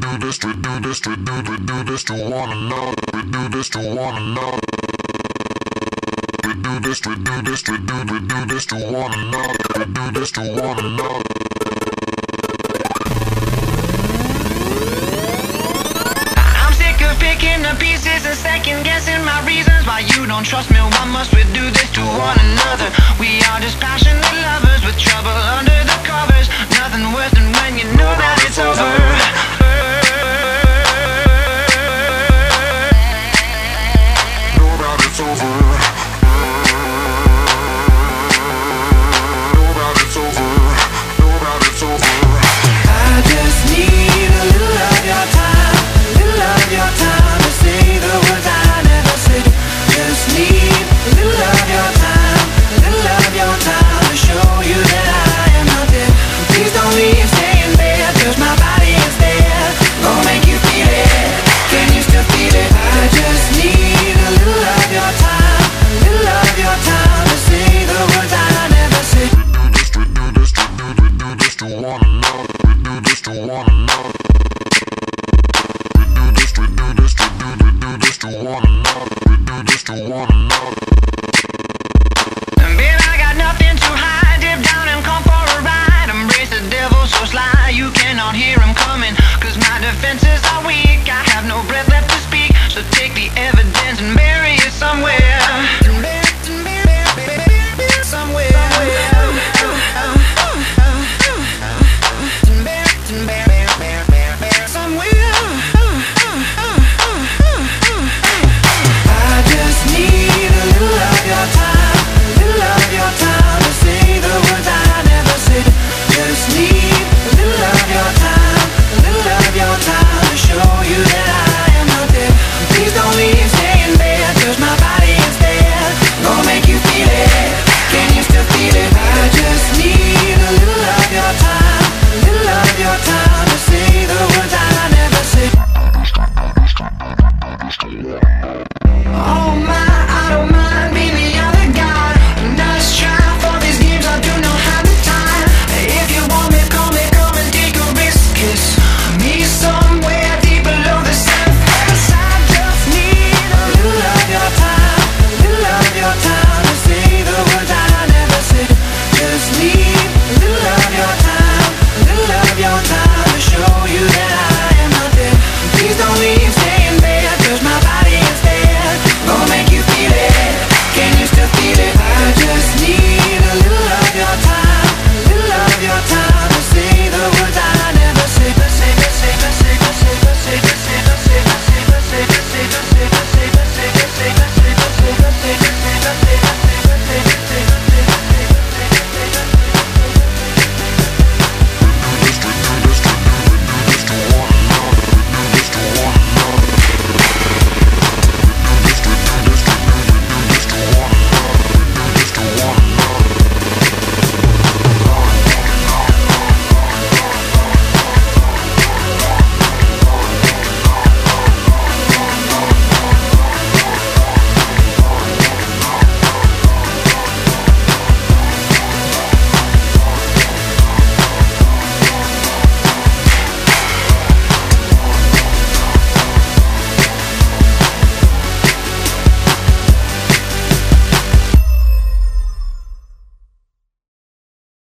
this to one another. We do this to one another. We do this to one another. We do this to one another. I'm sick of picking up pieces and second guessing my reasons why you don't trust me. Why must we do this to one another? We are just passionate lovers with trouble under the covers. Nothing worse than when you know that it's over. It's over. Nobody's over. Nobody's over. I just need a little of your time, a little of your time to say the words I never said. Just need a little of your time, a little of your time to show you that I am not dead. Please don't leave, stay in bed, 'cause my body is there. Gonna make you feel it. Can you still feel it? I just need a little of your time, a little of your time to say the words I never said. We do this to one another. We do this to one another.